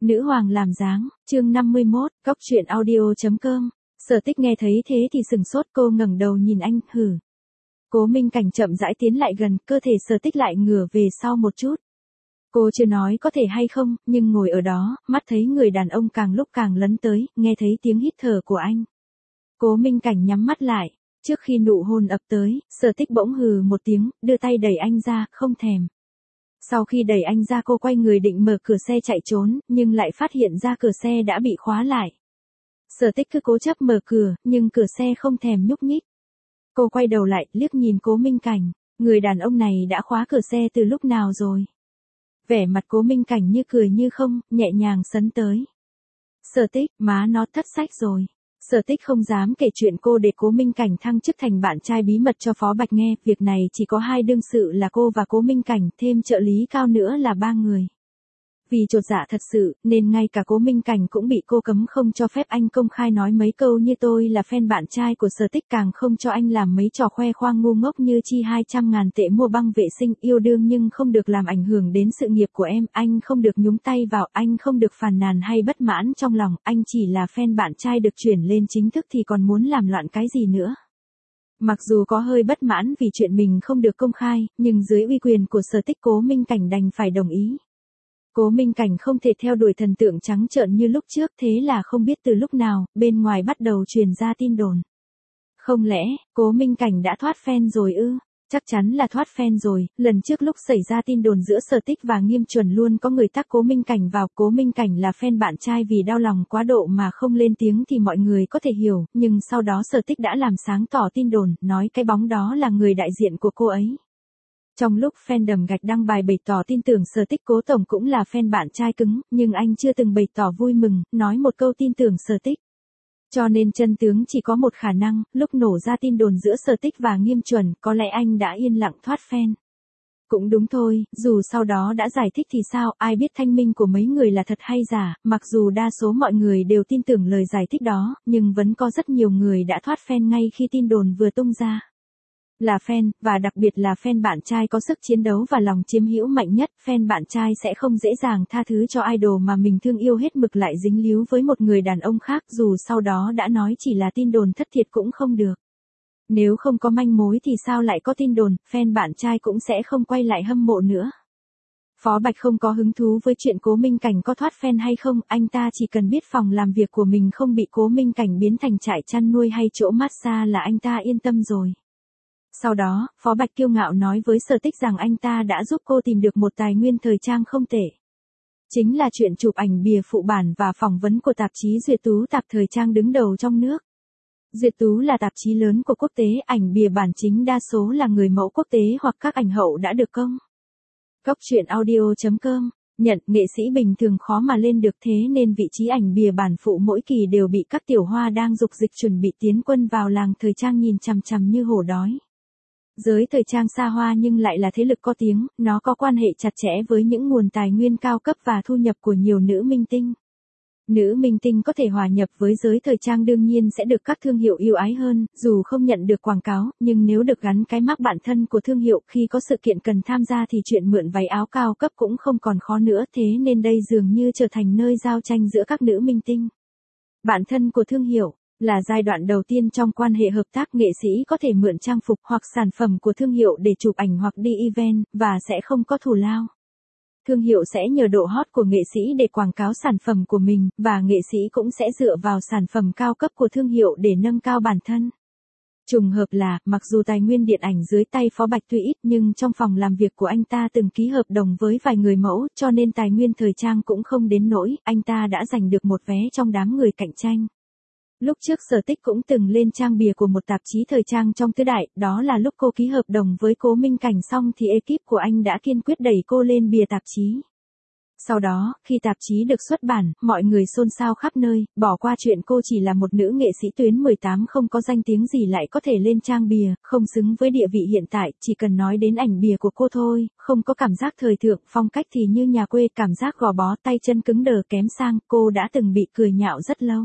Nữ hoàng làm dáng, chương 51, góc truyện audio.com. Sở Tích nghe thấy thế thì sừng sốt, cô ngẩng đầu nhìn anh, hử. Cố Minh Cảnh chậm rãi tiến lại gần, cơ thể Sở Tích lại ngửa về sau một chút. Cô chưa nói có thể hay không, nhưng ngồi ở đó, mắt thấy người đàn ông càng lúc càng lấn tới, nghe thấy tiếng hít thở của anh. Cố Minh Cảnh nhắm mắt lại, trước khi nụ hôn ập tới, Sở Tích bỗng hừ một tiếng, đưa tay đẩy anh ra, không thèm. Sau khi đẩy anh ra, cô quay người định mở cửa xe chạy trốn, nhưng lại phát hiện ra cửa xe đã bị khóa lại. Sở Tích cứ cố chấp mở cửa, nhưng cửa xe không thèm nhúc nhích. Cô quay đầu lại, liếc nhìn Cố Minh Cảnh, người đàn ông này đã khóa cửa xe từ lúc nào rồi. Vẻ mặt Cố Minh Cảnh như cười như không, nhẹ nhàng sấn tới. Sở Tích, má nó thất sách rồi. Sở Tích không dám kể chuyện cô để Cố Minh Cảnh thăng chức thành bạn trai bí mật cho Phó Bạch nghe, việc này chỉ có hai đương sự là cô và Cố Minh Cảnh, thêm trợ lý cao nữa là 3 người. Vì chột dạ thật sự, nên ngay cả Cố Minh Cảnh cũng bị cô cấm không cho phép anh công khai nói mấy câu như tôi là fan bạn trai của Sở Tích, càng không cho anh làm mấy trò khoe khoang ngu ngốc như chi 200.000 tệ mua băng vệ sinh, yêu đương nhưng không được làm ảnh hưởng đến sự nghiệp của em, anh không được nhúng tay vào, anh không được phàn nàn hay bất mãn trong lòng, anh chỉ là fan bạn trai được chuyển lên chính thức thì còn muốn làm loạn cái gì nữa. Mặc dù có hơi bất mãn vì chuyện mình không được công khai, nhưng dưới uy quyền của Sở Tích, Cố Minh Cảnh đành phải đồng ý. Cố Minh Cảnh không thể theo đuổi thần tượng trắng trợn như lúc trước, thế là không biết từ lúc nào, bên ngoài bắt đầu truyền ra tin đồn. Không lẽ, Cố Minh Cảnh đã thoát fan rồi ư? Chắc chắn là thoát fan rồi, lần trước lúc xảy ra tin đồn giữa Sở Tích và Nghiêm Chuẩn luôn có người tag Cố Minh Cảnh vào, Cố Minh Cảnh là fan bạn trai vì đau lòng quá độ mà không lên tiếng thì mọi người có thể hiểu, nhưng sau đó Sở Tích đã làm sáng tỏ tin đồn, nói cái bóng đó là người đại diện của cô ấy. Trong lúc fandom gạch đăng bài bày tỏ tin tưởng Sở Tích, Cố Tổng cũng là fan bạn trai cứng, nhưng anh chưa từng bày tỏ vui mừng, nói một câu tin tưởng Sở Tích. Cho nên chân tướng chỉ có một khả năng, lúc nổ ra tin đồn giữa Sở Tích và Nghiêm Chuẩn, có lẽ anh đã yên lặng thoát fan. Cũng đúng thôi, dù sau đó đã giải thích thì sao, ai biết thanh minh của mấy người là thật hay giả, mặc dù đa số mọi người đều tin tưởng lời giải thích đó, nhưng vẫn có rất nhiều người đã thoát fan ngay khi tin đồn vừa tung ra. Là fan, và đặc biệt là fan bạn trai có sức chiến đấu và lòng chiếm hữu mạnh nhất, fan bạn trai sẽ không dễ dàng tha thứ cho idol mà mình thương yêu hết mực lại dính líu với một người đàn ông khác, dù sau đó đã nói chỉ là tin đồn thất thiệt cũng không được. Nếu không có manh mối thì sao lại có tin đồn, fan bạn trai cũng sẽ không quay lại hâm mộ nữa. Phó Bạch không có hứng thú với chuyện Cố Minh Cảnh có thoát fan hay không, anh ta chỉ cần biết phòng làm việc của mình không bị Cố Minh Cảnh biến thành trại chăn nuôi hay chỗ massage là anh ta yên tâm rồi. Sau đó, Phó Bạch kiêu ngạo nói với Sở Tích rằng anh ta đã giúp cô tìm được một tài nguyên thời trang không tệ. Chính là chuyện chụp ảnh bìa phụ bản và phỏng vấn của tạp chí Duyệt Tú, tạp thời trang đứng đầu trong nước. Duyệt Tú là tạp chí lớn của quốc tế, ảnh bìa bản chính đa số là người mẫu quốc tế hoặc các ảnh hậu đã được công. Góc truyện audio.com, nhận, nghệ sĩ bình thường khó mà lên được, thế nên vị trí ảnh bìa bản phụ mỗi kỳ đều bị các tiểu hoa đang dục dịch chuẩn bị tiến quân vào làng thời trang nhìn chằm chằm như hổ đói. Giới thời trang xa hoa nhưng lại là thế lực có tiếng, nó có quan hệ chặt chẽ với những nguồn tài nguyên cao cấp và thu nhập của nhiều nữ minh tinh. Nữ minh tinh có thể hòa nhập với giới thời trang đương nhiên sẽ được các thương hiệu yêu ái hơn, dù không nhận được quảng cáo, nhưng nếu được gắn cái mác bản thân của thương hiệu khi có sự kiện cần tham gia thì chuyện mượn váy áo cao cấp cũng không còn khó nữa, thế nên đây dường như trở thành nơi giao tranh giữa các nữ minh tinh. Bản thân của thương hiệu là giai đoạn đầu tiên trong quan hệ hợp tác, nghệ sĩ có thể mượn trang phục hoặc sản phẩm của thương hiệu để chụp ảnh hoặc đi event, và sẽ không có thù lao. Thương hiệu sẽ nhờ độ hot của nghệ sĩ để quảng cáo sản phẩm của mình, và nghệ sĩ cũng sẽ dựa vào sản phẩm cao cấp của thương hiệu để nâng cao bản thân. Trùng hợp là, mặc dù tài nguyên điện ảnh dưới tay Phó Bạch tuy ít nhưng trong phòng làm việc của anh ta từng ký hợp đồng với vài người mẫu, cho nên tài nguyên thời trang cũng không đến nỗi, anh ta đã giành được một vé trong đám người cạnh tranh. Lúc trước Sở Tích cũng từng lên trang bìa của một tạp chí thời trang trong tứ đại, đó là lúc cô ký hợp đồng với Cố Minh Cảnh xong thì ekip của anh đã kiên quyết đẩy cô lên bìa tạp chí. Sau đó, khi tạp chí được xuất bản, mọi người xôn xao khắp nơi, bỏ qua chuyện cô chỉ là một nữ nghệ sĩ tuyến 18 không có danh tiếng gì lại có thể lên trang bìa, không xứng với địa vị hiện tại, chỉ cần nói đến ảnh bìa của cô thôi, không có cảm giác thời thượng, phong cách thì như nhà quê, cảm giác gò bó, tay chân cứng đờ kém sang, cô đã từng bị cười nhạo rất lâu.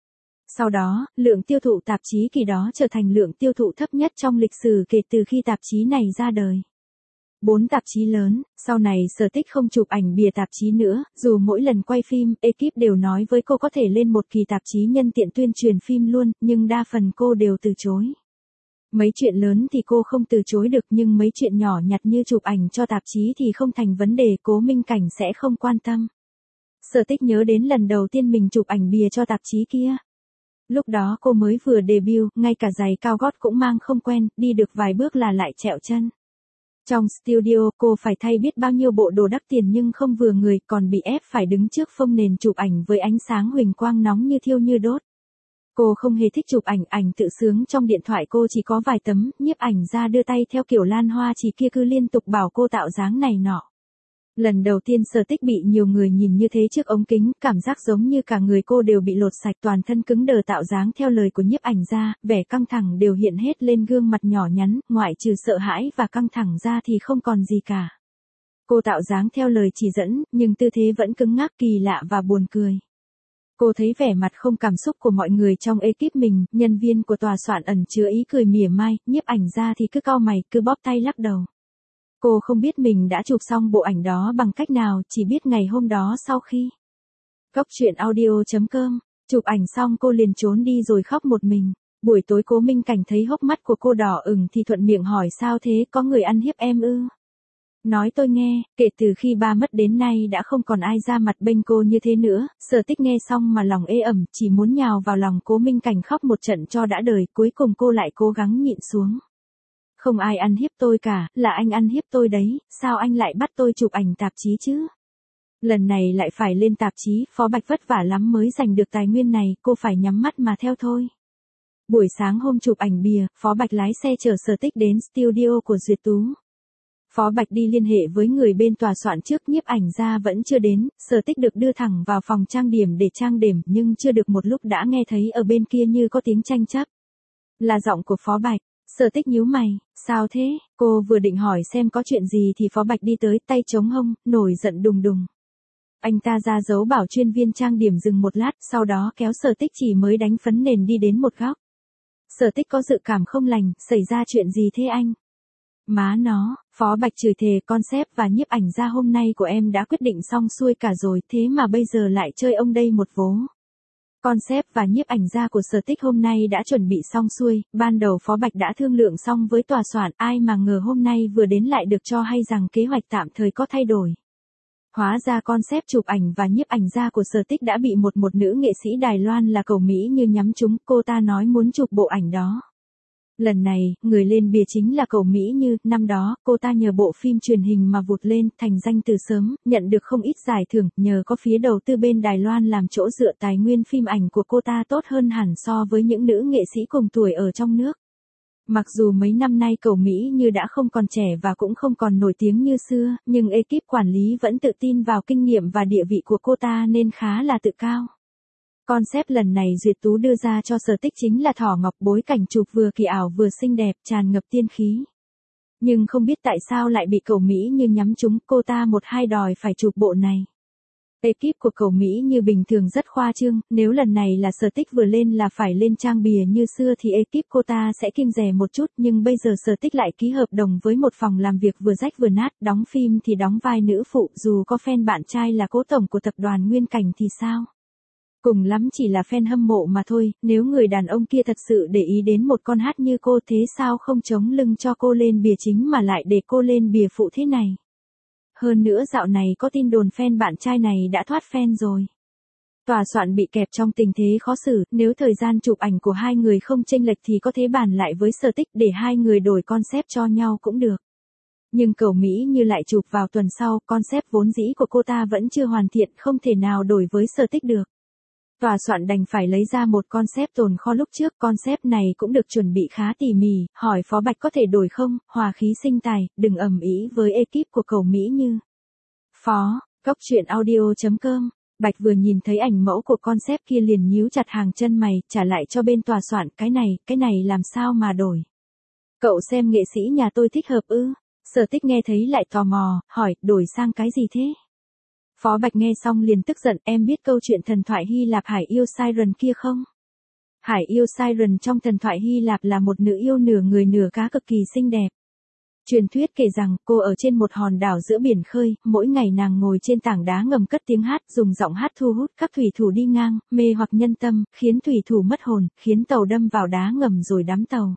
Sau đó, lượng tiêu thụ tạp chí kỳ đó trở thành lượng tiêu thụ thấp nhất trong lịch sử kể từ khi tạp chí này ra đời. 4 tạp chí lớn, sau này Sở Tích không chụp ảnh bìa tạp chí nữa, dù mỗi lần quay phim, ekip đều nói với cô có thể lên một kỳ tạp chí nhân tiện tuyên truyền phim luôn, nhưng đa phần cô đều từ chối. Mấy chuyện lớn thì cô không từ chối được nhưng mấy chuyện nhỏ nhặt như chụp ảnh cho tạp chí thì không thành vấn đề, Cố Minh Cảnh sẽ không quan tâm. Sở Tích nhớ đến lần đầu tiên mình chụp ảnh bìa cho tạp chí kia. Lúc đó cô mới vừa debut, ngay cả giày cao gót cũng mang không quen, đi được vài bước là lại trẹo chân. Trong studio cô phải thay biết bao nhiêu bộ đồ đắt tiền nhưng không vừa người, còn bị ép phải đứng trước phông nền chụp ảnh với ánh sáng huỳnh quang nóng như thiêu như đốt. Cô không hề thích chụp ảnh tự sướng trong điện thoại cô chỉ có vài tấm, nhiếp ảnh ra đưa tay theo kiểu Lan Hoa Chỉ kia cứ liên tục bảo cô tạo dáng này nọ. Lần đầu tiên Sở Tích bị nhiều người nhìn như thế trước ống kính, cảm giác giống như cả người cô đều bị lột sạch, toàn thân cứng đờ tạo dáng theo lời của nhiếp ảnh ra, vẻ căng thẳng đều hiện hết lên gương mặt nhỏ nhắn, ngoại trừ sợ hãi và căng thẳng ra thì không còn gì cả. Cô tạo dáng theo lời chỉ dẫn, nhưng tư thế vẫn cứng ngắc kỳ lạ và buồn cười. Cô thấy vẻ mặt không cảm xúc của mọi người trong ekip mình, nhân viên của tòa soạn ẩn chứa ý cười mỉa mai, nhiếp ảnh ra thì cứ cau mày, cứ bóp tay lắc đầu. Cô không biết mình đã chụp xong bộ ảnh đó bằng cách nào, chỉ biết ngày hôm đó sau khi Cóc truyện audio.com, chụp ảnh xong cô liền trốn đi rồi khóc một mình. Buổi tối Cố Minh Cảnh thấy hốc mắt của cô đỏ ửng thì thuận miệng hỏi sao thế, có người ăn hiếp em ư? Nói tôi nghe, kể từ khi ba mất đến nay đã không còn ai ra mặt bênh cô như thế nữa. Sở Tích nghe xong mà lòng ê ẩm, chỉ muốn nhào vào lòng Cố Minh Cảnh khóc một trận cho đã đời, cuối cùng cô lại cố gắng nhịn xuống. Không ai ăn hiếp tôi cả, là anh ăn hiếp tôi đấy, sao anh lại bắt tôi chụp ảnh tạp chí chứ? Lần này lại phải lên tạp chí, Phó Bạch vất vả lắm mới giành được tài nguyên này, cô phải nhắm mắt mà theo thôi. Buổi sáng hôm chụp ảnh bìa, Phó Bạch lái xe chở Sở Tích đến studio của Duyệt Tú. Phó Bạch đi liên hệ với người bên tòa soạn trước, nhiếp ảnh ra vẫn chưa đến, Sở Tích được đưa thẳng vào phòng trang điểm để trang điểm nhưng chưa được một lúc đã nghe thấy ở bên kia như có tiếng tranh chấp. Là giọng của Phó Bạch. Sở Tích nhíu mày, sao thế? Cô vừa định hỏi xem có chuyện gì thì Phó Bạch đi tới, tay chống hông, nổi giận đùng đùng. Anh ta ra dấu bảo chuyên viên trang điểm dừng một lát, sau đó kéo Sở Tích chỉ mới đánh phấn nền đi đến một góc. Sở Tích có dự cảm không lành, xảy ra chuyện gì thế anh? Má nó, Phó Bạch chửi thề, concept và nhiếp ảnh ra hôm nay của em đã quyết định xong xuôi cả rồi, thế mà bây giờ lại chơi ông đây một vố. Concept và nhiếp ảnh gia của Sở Tích hôm nay đã chuẩn bị xong xuôi, ban đầu Phó Bạch đã thương lượng xong với tòa soạn, ai mà ngờ hôm nay vừa đến lại được cho hay rằng kế hoạch tạm thời có thay đổi. Hóa ra concept chụp ảnh và nhiếp ảnh gia của Sở Tích đã bị một nữ nghệ sĩ Đài Loan là Cẩu Mỹ Như nhắm trúng, cô ta nói muốn chụp bộ ảnh đó. Lần này, người lên bìa chính là Cẩu Mỹ Như, năm đó, cô ta nhờ bộ phim truyền hình mà vụt lên, thành danh từ sớm, nhận được không ít giải thưởng, nhờ có phía đầu tư bên Đài Loan làm chỗ dựa, tài nguyên phim ảnh của cô ta tốt hơn hẳn so với những nữ nghệ sĩ cùng tuổi ở trong nước. Mặc dù mấy năm nay Cẩu Mỹ Như đã không còn trẻ và cũng không còn nổi tiếng như xưa, nhưng ekip quản lý vẫn tự tin vào kinh nghiệm và địa vị của cô ta nên khá là tự cao. Concept lần này Duyệt Tú đưa ra cho Sở Tích chính là thỏ ngọc, bối cảnh chụp vừa kỳ ảo vừa xinh đẹp, tràn ngập tiên khí. Nhưng không biết tại sao lại bị Cẩu Mỹ Như nhắm trúng, cô ta một hai đòi phải chụp bộ này. Ekip của Cẩu Mỹ Như bình thường rất khoa trương, nếu lần này là Sở Tích vừa lên là phải lên trang bìa như xưa thì ekip cô ta sẽ kiêng dè một chút, nhưng bây giờ Sở Tích lại ký hợp đồng với một phòng làm việc vừa rách vừa nát, đóng phim thì đóng vai nữ phụ, dù có fan bạn trai là cố tổng của tập đoàn Nguyên Cảnh thì sao? Cùng lắm chỉ là fan hâm mộ mà thôi, nếu người đàn ông kia thật sự để ý đến một con hát như cô thế sao không chống lưng cho cô lên bìa chính mà lại để cô lên bìa phụ thế này. Hơn nữa dạo này có tin đồn fan bạn trai này đã thoát fan rồi. Tòa soạn bị kẹp trong tình thế khó xử, nếu thời gian chụp ảnh của hai người không chênh lệch thì có thể bàn lại với Sở Tích để hai người đổi concept cho nhau cũng được. Nhưng Cẩu Mỹ Như lại chụp vào tuần sau, concept vốn dĩ của cô ta vẫn chưa hoàn thiện, không thể nào đổi với Sở Tích được. Tòa soạn đành phải lấy ra một concept tồn kho lúc trước, concept này cũng được chuẩn bị khá tỉ mỉ, hỏi Phó Bạch có thể đổi không, hòa khí sinh tài, đừng ầm ĩ với ekip của Cẩu Mỹ Như. Phó, Cóc truyện audio.com, Bạch vừa nhìn thấy ảnh mẫu của concept kia liền nhíu chặt hàng chân mày, trả lại cho bên tòa soạn, cái này làm sao mà đổi. Cậu xem nghệ sĩ nhà tôi thích hợp ư? Sở Tích nghe thấy lại tò mò, hỏi, đổi sang cái gì thế? Phó Bạch nghe xong liền tức giận, em biết câu chuyện thần thoại Hy Lạp Hải yêu Siren kia không? Hải yêu Siren trong thần thoại Hy Lạp là một nữ yêu nửa người nửa cá cực kỳ xinh đẹp. Truyền thuyết kể rằng cô ở trên một hòn đảo giữa biển khơi, mỗi ngày nàng ngồi trên tảng đá ngầm cất tiếng hát, dùng giọng hát thu hút các thủy thủ đi ngang, mê hoặc nhân tâm, khiến thủy thủ mất hồn, khiến tàu đâm vào đá ngầm rồi đắm tàu.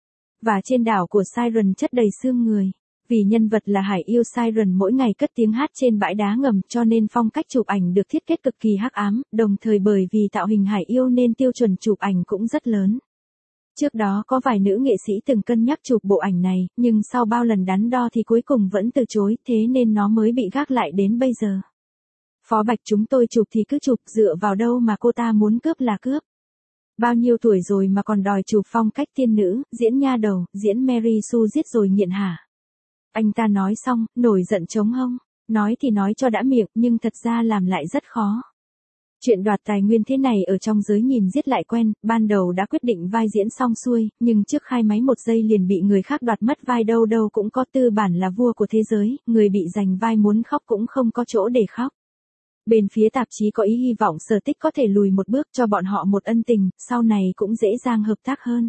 Và trên đảo của Siren chất đầy xương người. Vì nhân vật là hải yêu Siren mỗi ngày cất tiếng hát trên bãi đá ngầm cho nên phong cách chụp ảnh được thiết kế cực kỳ hắc ám, đồng thời bởi vì tạo hình hải yêu nên tiêu chuẩn chụp ảnh cũng rất lớn. Trước đó có vài nữ nghệ sĩ từng cân nhắc chụp bộ ảnh này, nhưng sau bao lần đắn đo thì cuối cùng vẫn từ chối, thế nên nó mới bị gác lại đến bây giờ. Phó Bạch chúng tôi chụp thì cứ chụp, dựa vào đâu mà cô ta muốn cướp là cướp. Bao nhiêu tuổi rồi mà còn đòi chụp phong cách tiên nữ, diễn nha đầu, diễn Mary Sue giết rồi nghiện hả? Anh ta nói xong, nổi giận trống hông. Nói thì nói cho đã miệng, nhưng thật ra làm lại rất khó. Chuyện đoạt tài nguyên thế này ở trong giới nhìn giết lại quen, ban đầu đã quyết định vai diễn xong xuôi, nhưng trước khai máy một giây liền bị người khác đoạt mất vai, đâu đâu cũng có tư bản là vua của thế giới, người bị giành vai muốn khóc cũng không có chỗ để khóc. Bên phía tạp chí có ý hy vọng Sở Tích có thể lùi một bước cho bọn họ một ân tình, sau này cũng dễ dàng hợp tác hơn.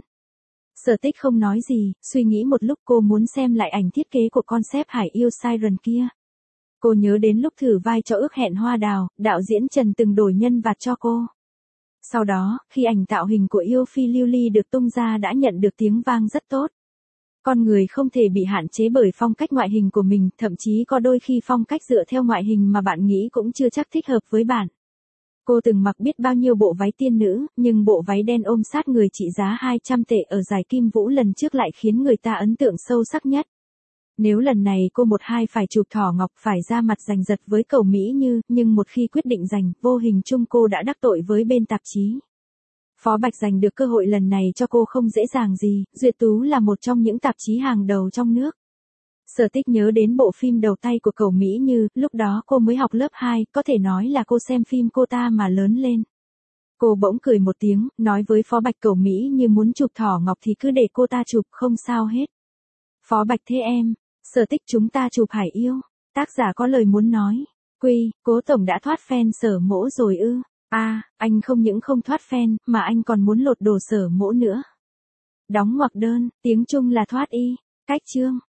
Sở Tích không nói gì, suy nghĩ một lúc cô muốn xem lại ảnh thiết kế của concept hải yêu Siren kia. Cô nhớ đến lúc thử vai cho Ước Hẹn Hoa Đào, đạo diễn Trần từng đổi nhân vật cho cô. Sau đó, khi ảnh tạo hình của yêu phi lưu ly được tung ra đã nhận được tiếng vang rất tốt. Con người không thể bị hạn chế bởi phong cách ngoại hình của mình, thậm chí có đôi khi phong cách dựa theo ngoại hình mà bạn nghĩ cũng chưa chắc thích hợp với bạn. Cô từng mặc biết bao nhiêu bộ váy tiên nữ, nhưng bộ váy đen ôm sát người trị giá 200 tệ ở giải Kim Vũ lần trước lại khiến người ta ấn tượng sâu sắc nhất. Nếu lần này cô một hai phải chụp thỏ ngọc phải ra mặt giành giật với Cầu Mỹ Như, nhưng một khi quyết định giành, vô hình chung cô đã đắc tội với bên tạp chí. Phó Bạch giành được cơ hội lần này cho cô không dễ dàng gì, Duyệt Tú là một trong những tạp chí hàng đầu trong nước. Sở Tích nhớ đến bộ phim đầu tay của Cầu Mỹ Như, lúc đó cô mới học lớp 2, có thể nói là cô xem phim cô ta mà lớn lên. Cô bỗng cười một tiếng, nói với Phó Bạch Cầu Mỹ Như muốn chụp thỏ ngọc thì cứ để cô ta chụp, không sao hết. Phó Bạch thế em, Sở Tích chúng ta chụp hải yêu. Tác giả có lời muốn nói. Cố tổng đã thoát fan Sở Mỗ rồi ư? Anh không những không thoát fan, mà anh còn muốn lột đồ Sở Mỗ nữa. Đóng ngoặc đơn, tiếng Trung là thoát y. Cách chương.